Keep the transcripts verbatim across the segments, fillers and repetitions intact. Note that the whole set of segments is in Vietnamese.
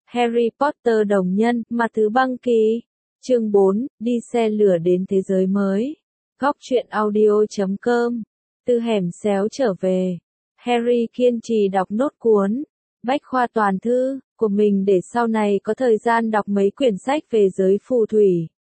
Harry Potter đồng nhân, mà thứ băng kỳ. Chương bốn, đi xe lửa đến thế giới mới. Góc truyện audio chấm com. Từ hẻm xéo trở về. Harry kiên trì đọc nốt cuốn Bách khoa toàn thư của mình để sau này có thời gian đọc mấy quyển sách về giới phù thủy.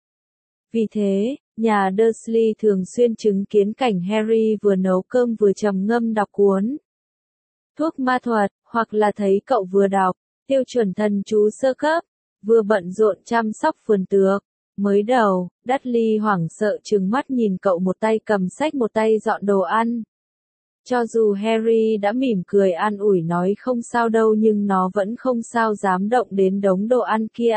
Vì thế, nhà Dursley thường xuyên chứng kiến cảnh Harry vừa nấu cơm vừa trầm ngâm đọc cuốn Thuốc ma thuật, hoặc là thấy cậu vừa đọc Tiêu chuẩn thần chú sơ cấp, vừa bận rộn chăm sóc vườn tược. Mới đầu, Dudley hoảng sợ trừng mắt nhìn cậu một tay cầm sách một tay dọn đồ ăn. Cho dù Harry đã mỉm cười an ủi nói không sao đâu nhưng nó vẫn không sao dám động đến đống đồ ăn kia.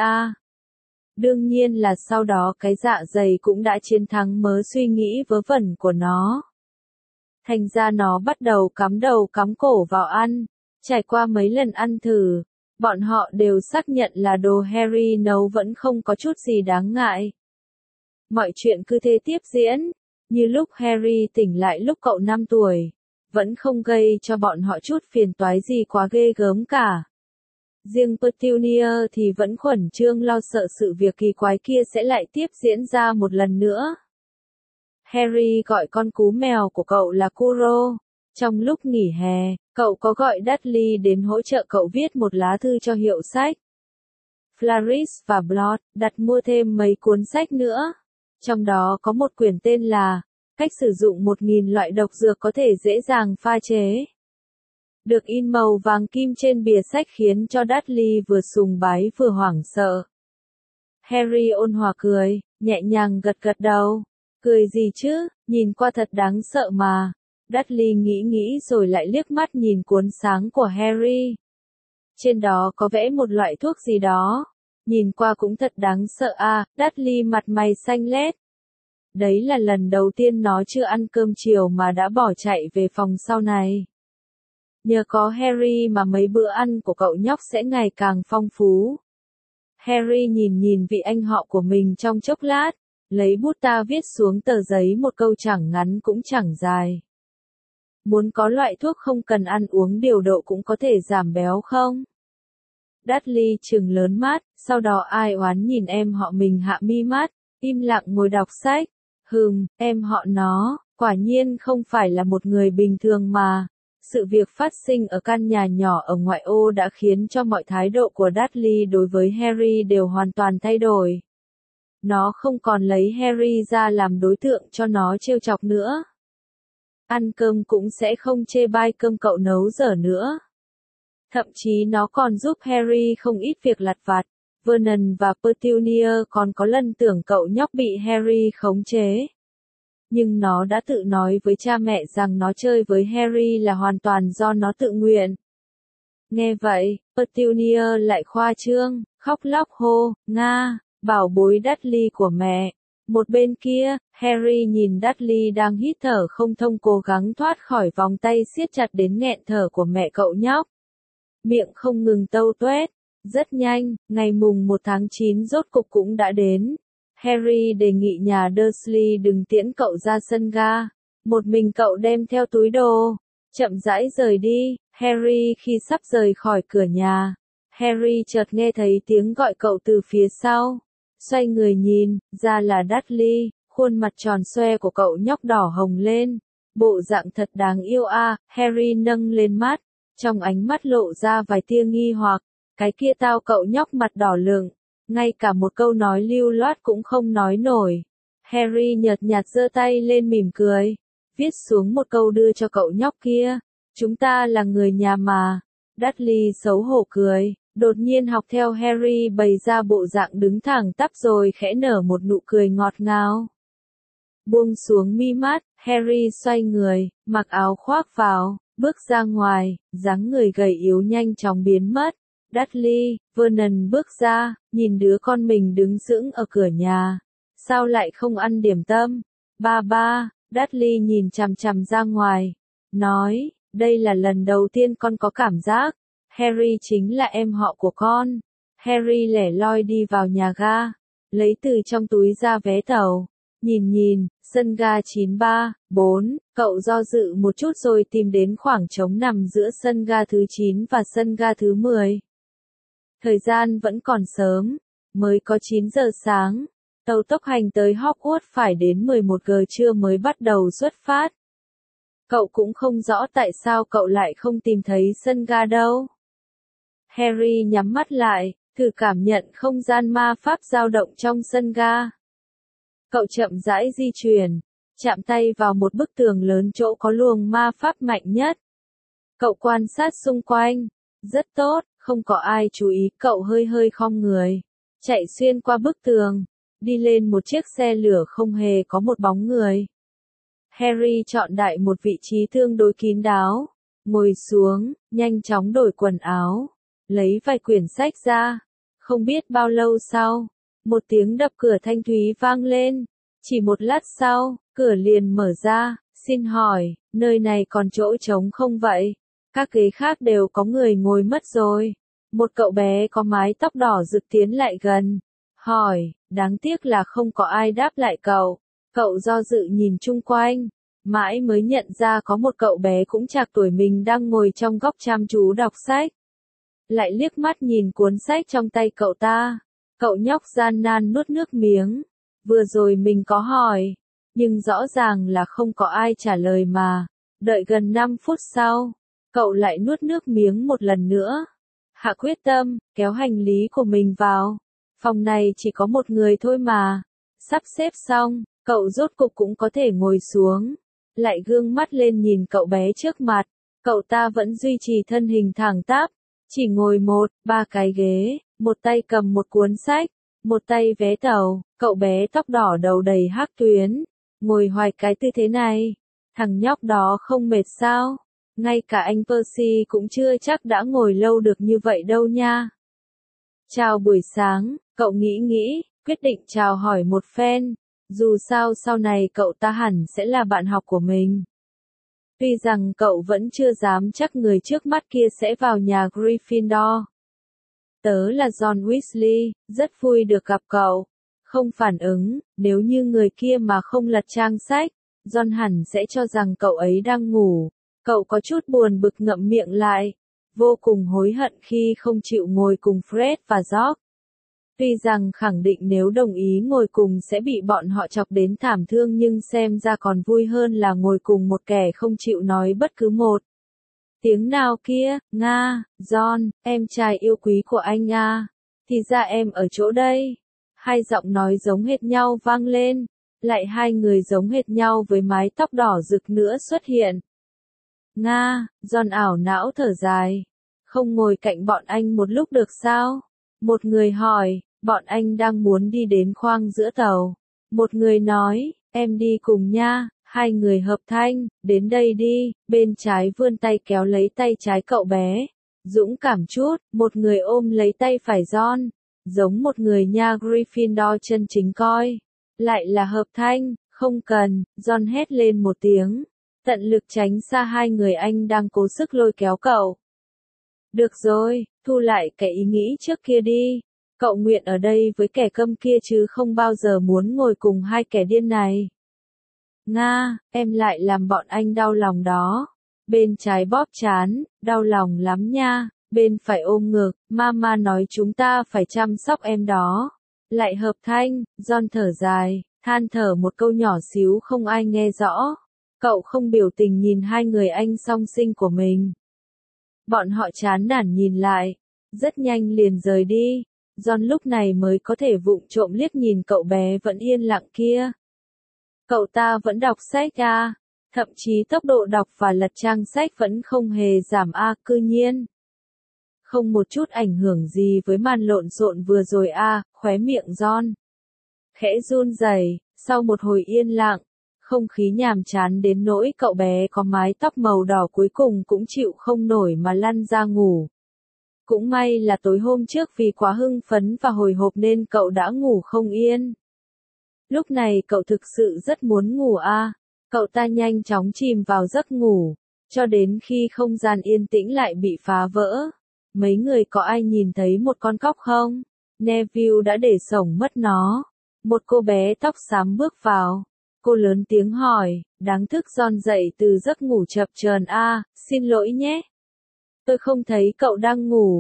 Đương nhiên là sau đó cái dạ dày cũng đã chiến thắng mớ suy nghĩ vớ vẩn của nó. Thành ra nó bắt đầu cắm đầu cắm cổ vào ăn. Trải qua mấy lần ăn thử, bọn họ đều xác nhận là đồ Harry nấu vẫn không có chút gì đáng ngại. Mọi chuyện cứ thế tiếp diễn, như lúc Harry tỉnh lại lúc cậu năm tuổi, vẫn không gây cho bọn họ chút phiền toái gì quá ghê gớm cả. Riêng Petunia thì vẫn khẩn trương lo sợ sự việc kỳ quái kia sẽ lại tiếp diễn ra một lần nữa. Harry gọi con cú mèo của cậu là Kuro. Trong lúc nghỉ hè, cậu có gọi Dudley đến hỗ trợ cậu viết một lá thư cho hiệu sách Flourish và Blood, đặt mua thêm mấy cuốn sách nữa. Trong đó có một quyển tên là Cách sử dụng một nghìn loại độc dược có thể dễ dàng pha chế. Được in màu vàng kim trên bìa sách khiến cho Dudley vừa sùng bái vừa hoảng sợ. Harry ôn hòa cười, nhẹ nhàng gật gật đầu. Cười gì chứ, nhìn qua thật đáng sợ mà. Dudley nghĩ nghĩ rồi lại liếc mắt nhìn cuốn sáng của Harry. Trên đó có vẽ một loại thuốc gì đó. Nhìn qua cũng thật đáng sợ à, Dudley mặt mày xanh lét. Đấy là lần đầu tiên nó chưa ăn cơm chiều mà đã bỏ chạy về phòng sau này. Nhờ có Harry mà mấy bữa ăn của cậu nhóc sẽ ngày càng phong phú. Harry nhìn nhìn vị anh họ của mình trong chốc lát, lấy bút ta viết xuống tờ giấy một câu chẳng ngắn cũng chẳng dài. Muốn có loại thuốc không cần ăn uống điều độ cũng có thể giảm béo không? Dudley trừng lớn mắt, sau đó ai oán nhìn em họ mình hạ mi mắt, im lặng ngồi đọc sách. Hừm, em họ nó, quả nhiên không phải là một người bình thường mà. Sự việc phát sinh ở căn nhà nhỏ ở ngoại ô đã khiến cho mọi thái độ của Dudley đối với Harry đều hoàn toàn thay đổi. Nó không còn lấy Harry ra làm đối tượng cho nó trêu chọc nữa. Ăn cơm cũng sẽ không chê bai cơm cậu nấu dở nữa. Thậm chí nó còn giúp Harry không ít việc lặt vặt. Vernon và Petunia còn có lần tưởng cậu nhóc bị Harry khống chế. Nhưng nó đã tự nói với cha mẹ rằng nó chơi với Harry là hoàn toàn do nó tự nguyện. Nghe vậy, Petunia lại khoa trương, khóc lóc hô, Nga, bảo bối Dudley của mẹ. Một bên kia, Harry nhìn Dudley đang hít thở không thông cố gắng thoát khỏi vòng tay siết chặt đến nghẹn thở của mẹ cậu nhóc. Miệng không ngừng tâu tuét. Rất nhanh, ngày mùng một tháng chín rốt cục cũng đã đến. Harry đề nghị nhà Dursley đừng tiễn cậu ra sân ga. Một mình cậu đem theo túi đồ. Chậm rãi rời đi. Harry khi sắp rời khỏi cửa nhà, Harry chợt nghe thấy tiếng gọi cậu từ phía sau. Xoay người nhìn, ra là Dudley, khuôn mặt tròn xoe của cậu nhóc đỏ hồng lên. Bộ dạng thật đáng yêu a. Harry nâng lên mắt, trong ánh mắt lộ ra vài tia nghi hoặc. Cái kia tao cậu nhóc mặt đỏ lựng, ngay cả một câu nói lưu loát cũng không nói nổi. Harry nhợt nhạt giơ tay lên mỉm cười, viết xuống một câu đưa cho cậu nhóc kia. Chúng ta là người nhà mà. Dudley xấu hổ cười, đột nhiên học theo Harry bày ra bộ dạng đứng thẳng tắp rồi khẽ nở một nụ cười ngọt ngào. Buông xuống mi mắt, Harry xoay người, mặc áo khoác vào, bước ra ngoài, dáng người gầy yếu nhanh chóng biến mất. Dudley, Vernon bước ra, nhìn đứa con mình đứng sững ở cửa nhà. Sao lại không ăn điểm tâm? Ba ba, Dudley nhìn chằm chằm ra ngoài. Nói, đây là lần đầu tiên con có cảm giác. Harry chính là em họ của con. Harry lẻ loi đi vào nhà ga. Lấy từ trong túi ra vé tàu. Nhìn nhìn, sân ga chín ba, bốn, cậu do dự một chút rồi tìm đến khoảng trống nằm giữa sân ga thứ chín và sân ga thứ mười. Thời gian vẫn còn sớm, mới có chín giờ sáng. Tàu tốc hành tới Hogwarts phải đến mười một giờ trưa mới bắt đầu xuất phát. Cậu cũng không rõ tại sao cậu lại không tìm thấy sân ga đâu. Harry nhắm mắt lại, thử cảm nhận không gian ma pháp dao động trong sân ga. Cậu chậm rãi di chuyển, chạm tay vào một bức tường lớn chỗ có luồng ma pháp mạnh nhất. Cậu quan sát xung quanh, rất tốt, không có ai chú ý, cậu hơi hơi khom người, chạy xuyên qua bức tường, đi lên một chiếc xe lửa không hề có một bóng người. Harry chọn đại một vị trí tương đối kín đáo, ngồi xuống, nhanh chóng đổi quần áo, lấy vài quyển sách ra. Không biết bao lâu sau, một tiếng đập cửa thanh thúy vang lên. Chỉ một lát sau, cửa liền mở ra. Xin hỏi, nơi này còn chỗ trống không vậy? Các ghế khác đều có người ngồi mất rồi. Một cậu bé có mái tóc đỏ rực tiến lại gần, hỏi, đáng tiếc là không có ai đáp lại cậu. Cậu do dự nhìn chung quanh, mãi mới nhận ra có một cậu bé cũng trạc tuổi mình đang ngồi trong góc chăm chú đọc sách. Lại liếc mắt nhìn cuốn sách trong tay cậu ta, cậu nhóc gian nan nuốt nước miếng. Vừa rồi mình có hỏi, nhưng rõ ràng là không có ai trả lời mà. Đợi gần năm phút sau, cậu lại nuốt nước miếng một lần nữa. Hạ quyết tâm, kéo hành lý của mình vào. Phòng này chỉ có một người thôi mà. Sắp xếp xong, cậu rốt cục cũng có thể ngồi xuống. Lại gương mắt lên nhìn cậu bé trước mặt. Cậu ta vẫn duy trì thân hình thẳng tắp. Chỉ ngồi một, ba cái ghế, một tay cầm một cuốn sách, một tay vé tàu. Cậu bé tóc đỏ đầu đầy hắc tuyến, ngồi hoài cái tư thế này. Thằng nhóc đó không mệt sao? Ngay cả anh Percy cũng chưa chắc đã ngồi lâu được như vậy đâu nha. Chào buổi sáng, cậu nghĩ nghĩ, quyết định chào hỏi một phen. Dù sao sau này cậu ta hẳn sẽ là bạn học của mình. Tuy rằng cậu vẫn chưa dám chắc người trước mắt kia sẽ vào nhà Gryffindor. Tớ là John Weasley, rất vui được gặp cậu. Không phản ứng, nếu như người kia mà không lật trang sách, John hẳn sẽ cho rằng cậu ấy đang ngủ. Cậu có chút buồn bực ngậm miệng lại, vô cùng hối hận khi không chịu ngồi cùng Fred và George. Tuy rằng khẳng định nếu đồng ý ngồi cùng sẽ bị bọn họ chọc đến thảm thương nhưng xem ra còn vui hơn là ngồi cùng một kẻ không chịu nói bất cứ một tiếng nào kia. Nga, John, em trai yêu quý của anh à, thì ra em ở chỗ đây. Hai giọng nói giống hệt nhau vang lên, lại hai người giống hệt nhau với mái tóc đỏ rực nữa xuất hiện. Nga, John ảo não thở dài. Không ngồi cạnh bọn anh một lúc được sao? Một người hỏi, bọn anh đang muốn đi đến khoang giữa tàu. Một người nói, em đi cùng nha. Hai người hợp thanh, đến đây đi. Bên trái vươn tay kéo lấy tay trái cậu bé. Dũng cảm chút, một người ôm lấy tay phải John. Giống một người nha Gryffindor chân chính coi. Lại là hợp thanh, không cần, John hét lên một tiếng. Tận lực tránh xa hai người anh đang cố sức lôi kéo cậu. Được rồi, thu lại cái ý nghĩ trước kia đi. Cậu nguyện ở đây với kẻ câm kia chứ không bao giờ muốn ngồi cùng hai kẻ điên này. Nga, em lại làm bọn anh đau lòng đó. Bên trái bóp chán, đau lòng lắm nha. Bên phải ôm ngực, mama nói chúng ta phải chăm sóc em đó. Lại hợp thanh, John thở dài, than thở một câu nhỏ xíu không ai nghe rõ. Cậu không biểu tình nhìn hai người anh song sinh của mình. Bọn họ chán nản nhìn lại, rất nhanh liền rời đi. John lúc này mới có thể vụng trộm liếc nhìn cậu bé vẫn yên lặng kia. Cậu ta vẫn đọc sách à, thậm chí tốc độ đọc và lật trang sách vẫn không hề giảm à, cư nhiên. Không một chút ảnh hưởng gì với màn lộn xộn vừa rồi à, khóe miệng John khẽ run rẩy. Sau một hồi yên lặng, không khí nhàm chán đến nỗi cậu bé có mái tóc màu đỏ cuối cùng cũng chịu không nổi mà lăn ra ngủ. Cũng may là tối hôm trước vì quá hưng phấn và hồi hộp nên cậu đã ngủ không yên. Lúc này cậu thực sự rất muốn ngủ à, cậu ta nhanh chóng chìm vào giấc ngủ, cho đến khi không gian yên tĩnh lại bị phá vỡ. Mấy người có ai nhìn thấy một con cóc không? Neville đã để sổng mất nó. Một cô bé tóc xám bước vào. Cô lớn tiếng hỏi, đáng thức John dậy từ giấc ngủ chập chờn a, à, xin lỗi nhé. Tôi không thấy cậu đang ngủ.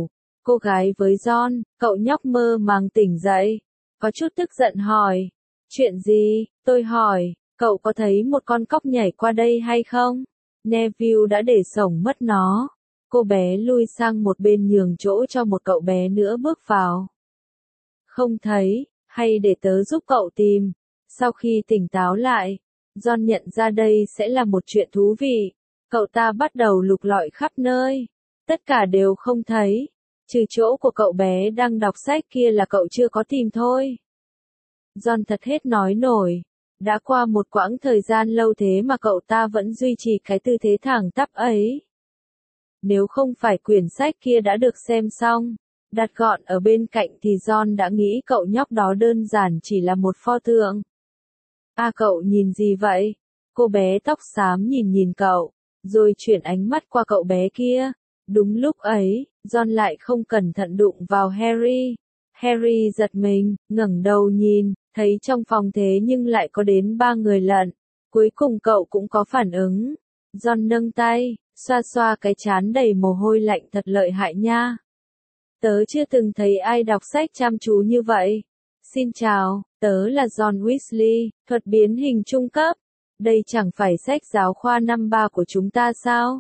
Cô gái với John, cậu nhóc mơ màng tỉnh dậy. Có chút tức giận hỏi. Chuyện gì? Tôi hỏi, cậu có thấy một con cóc nhảy qua đây hay không? Neville đã để sổng mất nó. Cô bé lui sang một bên nhường chỗ cho một cậu bé nữa bước vào. Không thấy, hay để tớ giúp cậu tìm. Sau khi tỉnh táo lại, John nhận ra đây sẽ là một chuyện thú vị. Cậu ta bắt đầu lục lọi khắp nơi. Tất cả đều không thấy. Trừ chỗ của cậu bé đang đọc sách kia là cậu chưa có tìm thôi. John thật hết nói nổi. Đã qua một quãng thời gian lâu thế mà cậu ta vẫn duy trì cái tư thế thẳng tắp ấy. Nếu không phải quyển sách kia đã được xem xong, đặt gọn ở bên cạnh thì John đã nghĩ cậu nhóc đó đơn giản chỉ là một pho tượng. À cậu nhìn gì vậy? Cô bé tóc xám nhìn nhìn cậu, rồi chuyển ánh mắt qua cậu bé kia. Đúng lúc ấy, John lại không cẩn thận đụng vào Harry. Harry giật mình, ngẩng đầu nhìn, thấy trong phòng thế nhưng lại có đến ba người lận. Cuối cùng cậu cũng có phản ứng. John nâng tay, xoa xoa cái trán đầy mồ hôi lạnh thật lợi hại nha. Tớ chưa từng thấy ai đọc sách chăm chú như vậy. Xin chào, tớ là John Weasley, thuật biến hình trung cấp. Đây chẳng phải sách giáo khoa năm ba của chúng ta sao?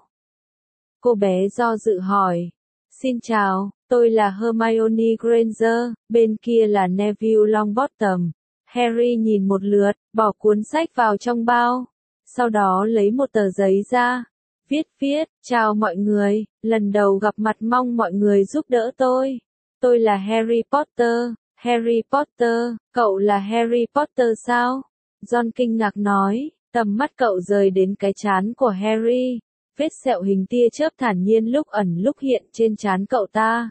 Cô bé do dự hỏi. Xin chào, tôi là Hermione Granger, bên kia là Neville Longbottom. Harry nhìn một lượt, bỏ cuốn sách vào trong bao. Sau đó lấy một tờ giấy ra. Viết viết, chào mọi người, lần đầu gặp mặt mong mọi người giúp đỡ tôi. Tôi là Harry Potter. Harry Potter, cậu là Harry Potter sao? John kinh ngạc nói, tầm mắt cậu rời đến cái trán của Harry. Vết sẹo hình tia chớp thản nhiên lúc ẩn lúc hiện trên trán cậu ta.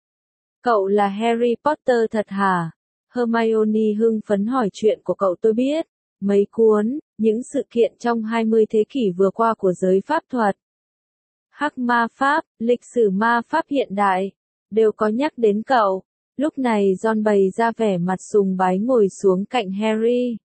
Cậu là Harry Potter thật hả? Hermione hưng phấn hỏi chuyện của cậu tôi biết. Mấy cuốn, những sự kiện trong hai mươi thế kỷ vừa qua của giới pháp thuật. Hắc ma pháp, lịch sử ma pháp hiện đại, đều có nhắc đến cậu. Lúc này John bày ra vẻ mặt sùng bái ngồi xuống cạnh Harry.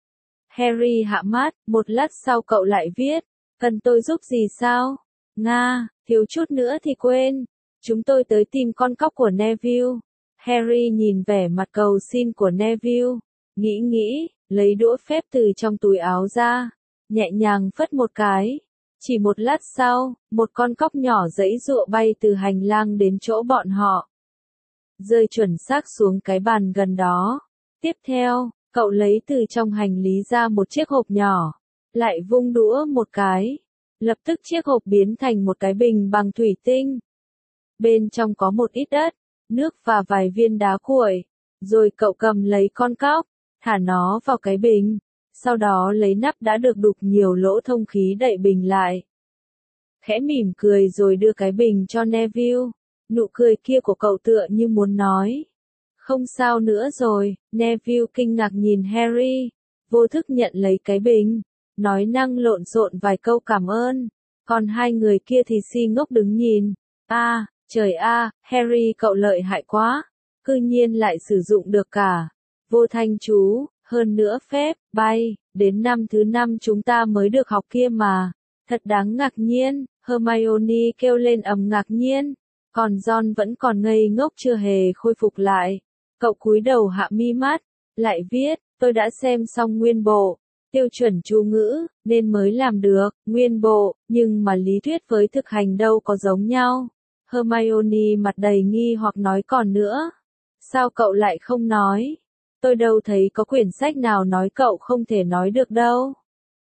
Harry hạ mắt, một lát sau cậu lại viết, cần tôi giúp gì sao? Nga, thiếu chút nữa thì quên. Chúng tôi tới tìm con cóc của Neville. Harry nhìn vẻ mặt cầu xin của Neville. Nghĩ nghĩ, lấy đũa phép từ trong túi áo ra. Nhẹ nhàng phất một cái. Chỉ một lát sau, một con cóc nhỏ giãy giụa bay từ hành lang đến chỗ bọn họ. Rơi chuẩn xác xuống cái bàn gần đó. Tiếp theo, cậu lấy từ trong hành lý ra một chiếc hộp nhỏ. Lại vung đũa một cái. Lập tức chiếc hộp biến thành một cái bình bằng thủy tinh. Bên trong có một ít đất, nước và vài viên đá cuội. Rồi cậu cầm lấy con cóc, thả nó vào cái bình. Sau đó lấy nắp đã được đục nhiều lỗ thông khí đậy bình lại. Khẽ mỉm cười rồi đưa cái bình cho Neville. Nụ cười kia của cậu tựa như muốn nói. Không sao nữa rồi, Neville kinh ngạc nhìn Harry. Vô thức nhận lấy cái bình. Nói năng lộn xộn vài câu cảm ơn. Còn hai người kia thì si ngốc đứng nhìn. À, trời a, Harry cậu lợi hại quá. Cư nhiên lại sử dụng được cả. Vô thanh chú, hơn nữa phép, bay. Đến năm thứ năm chúng ta mới được học kia mà. Thật đáng ngạc nhiên, Hermione kêu lên ầm ngạc nhiên. Còn John vẫn còn ngây ngốc chưa hề khôi phục lại. Cậu cúi đầu hạ mi mắt, lại viết, tôi đã xem xong nguyên bộ. Tiêu chuẩn chú ngữ, nên mới làm được, nguyên bộ, nhưng mà lý thuyết với thực hành đâu có giống nhau. Hermione mặt đầy nghi hoặc nói còn nữa. Sao cậu lại không nói? Tôi đâu thấy có quyển sách nào nói cậu không thể nói được đâu.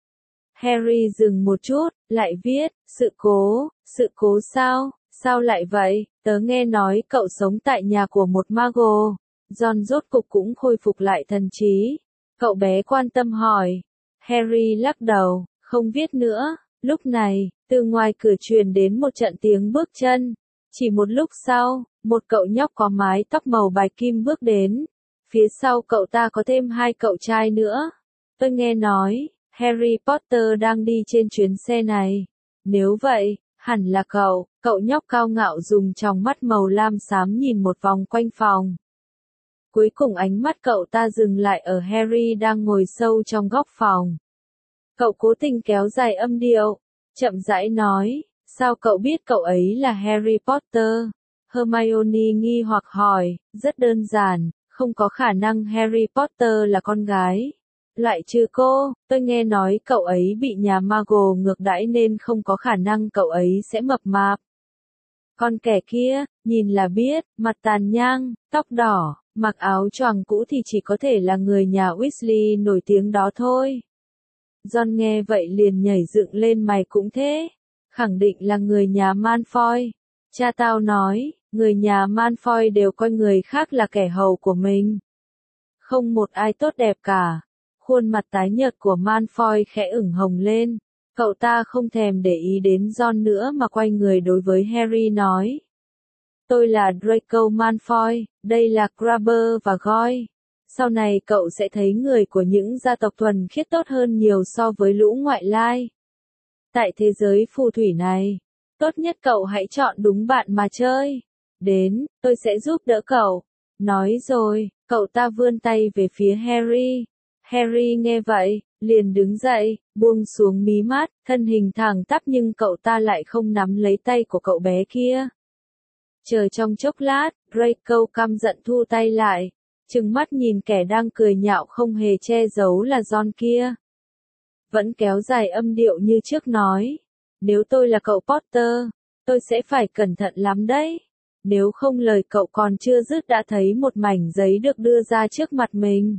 Harry dừng một chút, lại viết, sự cố, sự cố sao, sao lại vậy, tớ nghe nói cậu sống tại nhà của một mago. John rốt cục cũng khôi phục lại thần trí. Cậu bé quan tâm hỏi. Harry lắc đầu, không viết nữa. Lúc này, từ ngoài cửa truyền đến một trận tiếng bước chân. Chỉ một lúc sau, một cậu nhóc có mái tóc màu bạch kim bước đến. Phía sau cậu ta có thêm hai cậu trai nữa. Tôi nghe nói, Harry Potter đang đi trên chuyến xe này. Nếu vậy, hẳn là cậu. Cậu nhóc cao ngạo dùng tròng mắt màu lam xám nhìn một vòng quanh phòng. Cuối cùng ánh mắt cậu ta dừng lại ở Harry đang ngồi sâu trong góc phòng. Cậu cố tình kéo dài âm điệu, chậm rãi nói, sao cậu biết cậu ấy là Harry Potter? Hermione nghi hoặc hỏi, rất đơn giản, không có khả năng Harry Potter là con gái. Loại trừ cô, tôi nghe nói cậu ấy bị nhà Muggle ngược đãi nên không có khả năng cậu ấy sẽ mập mạp. Con kẻ kia, nhìn là biết, mặt tàn nhang, tóc đỏ, mặc áo choàng cũ thì chỉ có thể là người nhà Weasley nổi tiếng đó thôi. John nghe vậy liền nhảy dựng lên, mày cũng thế. Khẳng định là người nhà Malfoy. Cha tao nói, người nhà Malfoy đều coi người khác là kẻ hầu của mình. Không một ai tốt đẹp cả. Khuôn mặt tái nhợt của Malfoy khẽ ửng hồng lên. Cậu ta không thèm để ý đến John nữa mà quay người đối với Harry nói. Tôi là Draco Malfoy, đây là Crabber và Goyle. Sau này cậu sẽ thấy người của những gia tộc thuần khiết tốt hơn nhiều so với lũ ngoại lai. Tại thế giới phù thủy này, tốt nhất cậu hãy chọn đúng bạn mà chơi. Đến, tôi sẽ giúp đỡ cậu. Nói rồi, cậu ta vươn tay về phía Harry. Harry nghe vậy, liền đứng dậy, buông xuống mí mắt, thân hình thẳng tắp nhưng cậu ta lại không nắm lấy tay của cậu bé kia. Chờ trong chốc lát, Draco căm giận thu tay lại, trừng mắt nhìn kẻ đang cười nhạo không hề che giấu là John kia. Vẫn kéo dài âm điệu như trước nói, nếu tôi là cậu Potter, tôi sẽ phải cẩn thận lắm đấy. Nếu không lời cậu còn chưa dứt đã thấy một mảnh giấy được đưa ra trước mặt mình.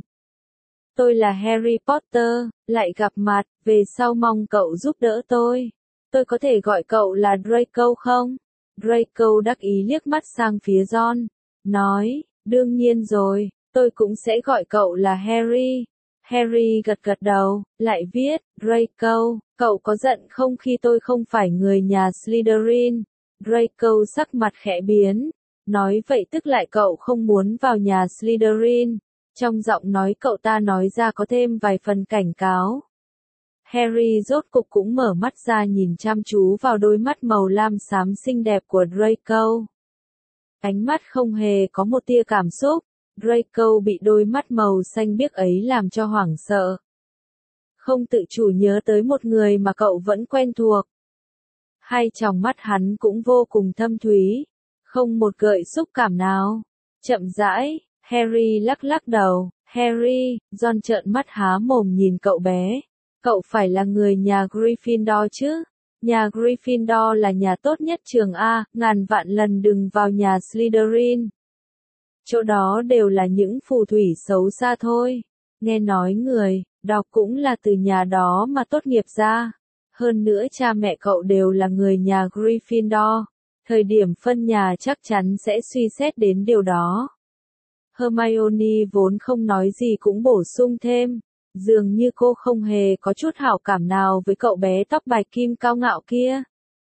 Tôi là Harry Potter, lại gặp mặt, về sau mong cậu giúp đỡ tôi. Tôi có thể gọi cậu là Draco không? Draco đắc ý liếc mắt sang phía John, nói, đương nhiên rồi, tôi cũng sẽ gọi cậu là Harry. Harry gật gật đầu, lại viết, Draco, cậu có giận không khi tôi không phải người nhà Slytherin? Draco sắc mặt khẽ biến, nói vậy tức lại cậu không muốn vào nhà Slytherin. Trong giọng nói cậu ta nói ra có thêm vài phần cảnh cáo. Harry rốt cục cũng mở mắt ra nhìn chăm chú vào đôi mắt màu lam xám xinh đẹp của Draco. Ánh mắt không hề có một tia cảm xúc, Draco bị đôi mắt màu xanh biếc ấy làm cho hoảng sợ. Không tự chủ nhớ tới một người mà cậu vẫn quen thuộc. Hai tròng mắt hắn cũng vô cùng thâm thúy, không một gợi xúc cảm nào. Chậm rãi, Harry lắc lắc đầu, Harry, John trợn mắt há mồm nhìn cậu bé. Cậu phải là người nhà Gryffindor chứ? Nhà Gryffindor là nhà tốt nhất trường A, ngàn vạn lần đừng vào nhà Slytherin. Chỗ đó đều là những phù thủy xấu xa thôi. Nghe nói người, đọc cũng là từ nhà đó mà tốt nghiệp ra. Hơn nữa cha mẹ cậu đều là người nhà Gryffindor. Thời điểm phân nhà chắc chắn sẽ suy xét đến điều đó. Hermione vốn không nói gì cũng bổ sung thêm. Dường như cô không hề có chút hảo cảm nào với cậu bé tóc bạch kim cao ngạo kia.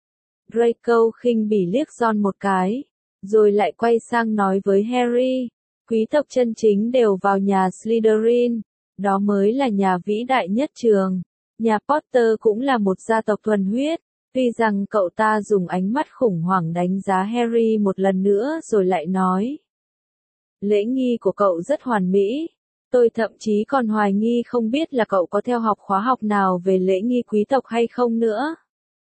Draco khinh bỉ liếc John một cái, rồi lại quay sang nói với Harry, quý tộc chân chính đều vào nhà Slytherin, đó mới là nhà vĩ đại nhất trường. Nhà Potter cũng là một gia tộc thuần huyết, tuy rằng cậu ta dùng ánh mắt khủng hoảng đánh giá Harry một lần nữa rồi lại nói. Lễ nghi của cậu rất hoàn mỹ. Tôi thậm chí còn hoài nghi không biết là cậu có theo học khóa học nào về lễ nghi quý tộc hay không nữa.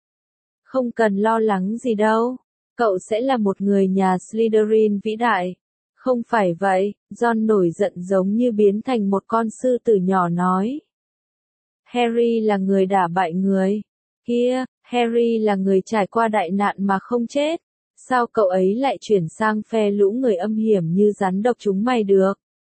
Không cần lo lắng gì đâu. Cậu sẽ là một người nhà Slytherin vĩ đại. Không phải vậy, John nổi giận giống như biến thành một con sư tử nhỏ nói. Harry là người đả bại người. Kia, Harry là người trải qua đại nạn mà không chết. Sao cậu ấy lại chuyển sang phe lũ người âm hiểm như rắn độc chúng mày được?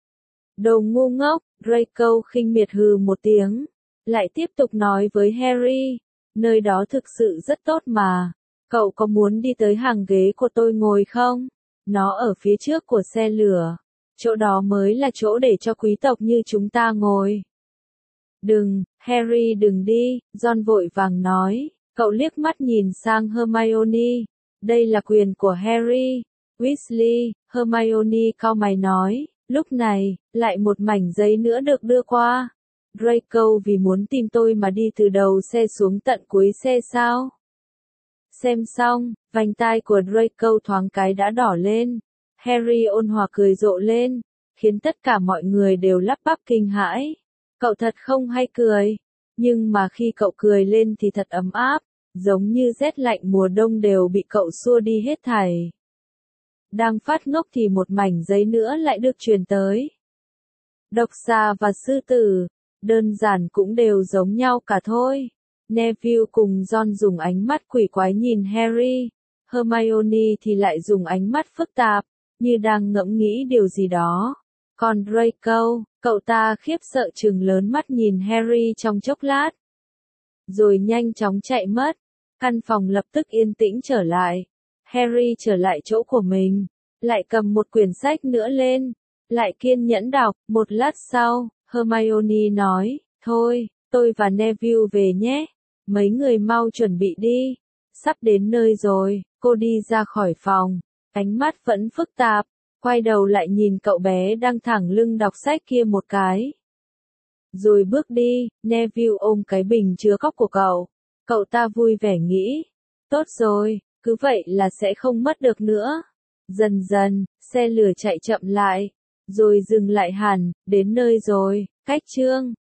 Đồ ngu ngốc, Draco khinh miệt hừ một tiếng. Lại tiếp tục nói với Harry, nơi đó thực sự rất tốt mà. Cậu có muốn đi tới hàng ghế của tôi ngồi không? Nó ở phía trước của xe lửa. Chỗ đó mới là chỗ để cho quý tộc như chúng ta ngồi. Đừng, Harry đừng đi, John vội vàng nói. Cậu liếc mắt nhìn sang Hermione. Đây là quyền của Harry. Weasley, Hermione cau mày nói. Lúc này, lại một mảnh giấy nữa được đưa qua. Draco vì muốn tìm tôi mà đi từ đầu xe xuống tận cuối xe sao? Xem xong, vành tai của Draco thoáng cái đã đỏ lên. Harry ôn hòa cười rộ lên, khiến tất cả mọi người đều lắp bắp kinh hãi. Cậu thật không hay cười, nhưng mà khi cậu cười lên thì thật ấm áp, giống như rét lạnh mùa đông đều bị cậu xua đi hết thảy. Đang phát ngốc thì một mảnh giấy nữa lại được truyền tới. Độc xà và sư tử, đơn giản cũng đều giống nhau cả thôi. Neville cùng Ron dùng ánh mắt quỷ quái nhìn Harry, Hermione thì lại dùng ánh mắt phức tạp, như đang ngẫm nghĩ điều gì đó. Còn Draco, cậu ta khiếp sợ trừng lớn mắt nhìn Harry trong chốc lát, rồi nhanh chóng chạy mất. Căn phòng lập tức yên tĩnh trở lại. Harry trở lại chỗ của mình, lại cầm một quyển sách nữa lên, lại kiên nhẫn đọc. Một lát sau, Hermione nói, thôi, tôi và Neville về nhé. Mấy người mau chuẩn bị đi. Sắp đến nơi rồi. Cô đi ra khỏi phòng, ánh mắt vẫn phức tạp, quay đầu lại nhìn cậu bé đang thẳng lưng đọc sách kia một cái. Rồi bước đi. Neville ôm cái bình chứa cóc của cậu. Cậu ta vui vẻ nghĩ, tốt rồi, cứ vậy là sẽ không mất được nữa. Dần dần, xe lửa chạy chậm lại, rồi dừng lại hẳn. Đến nơi rồi. Cách chương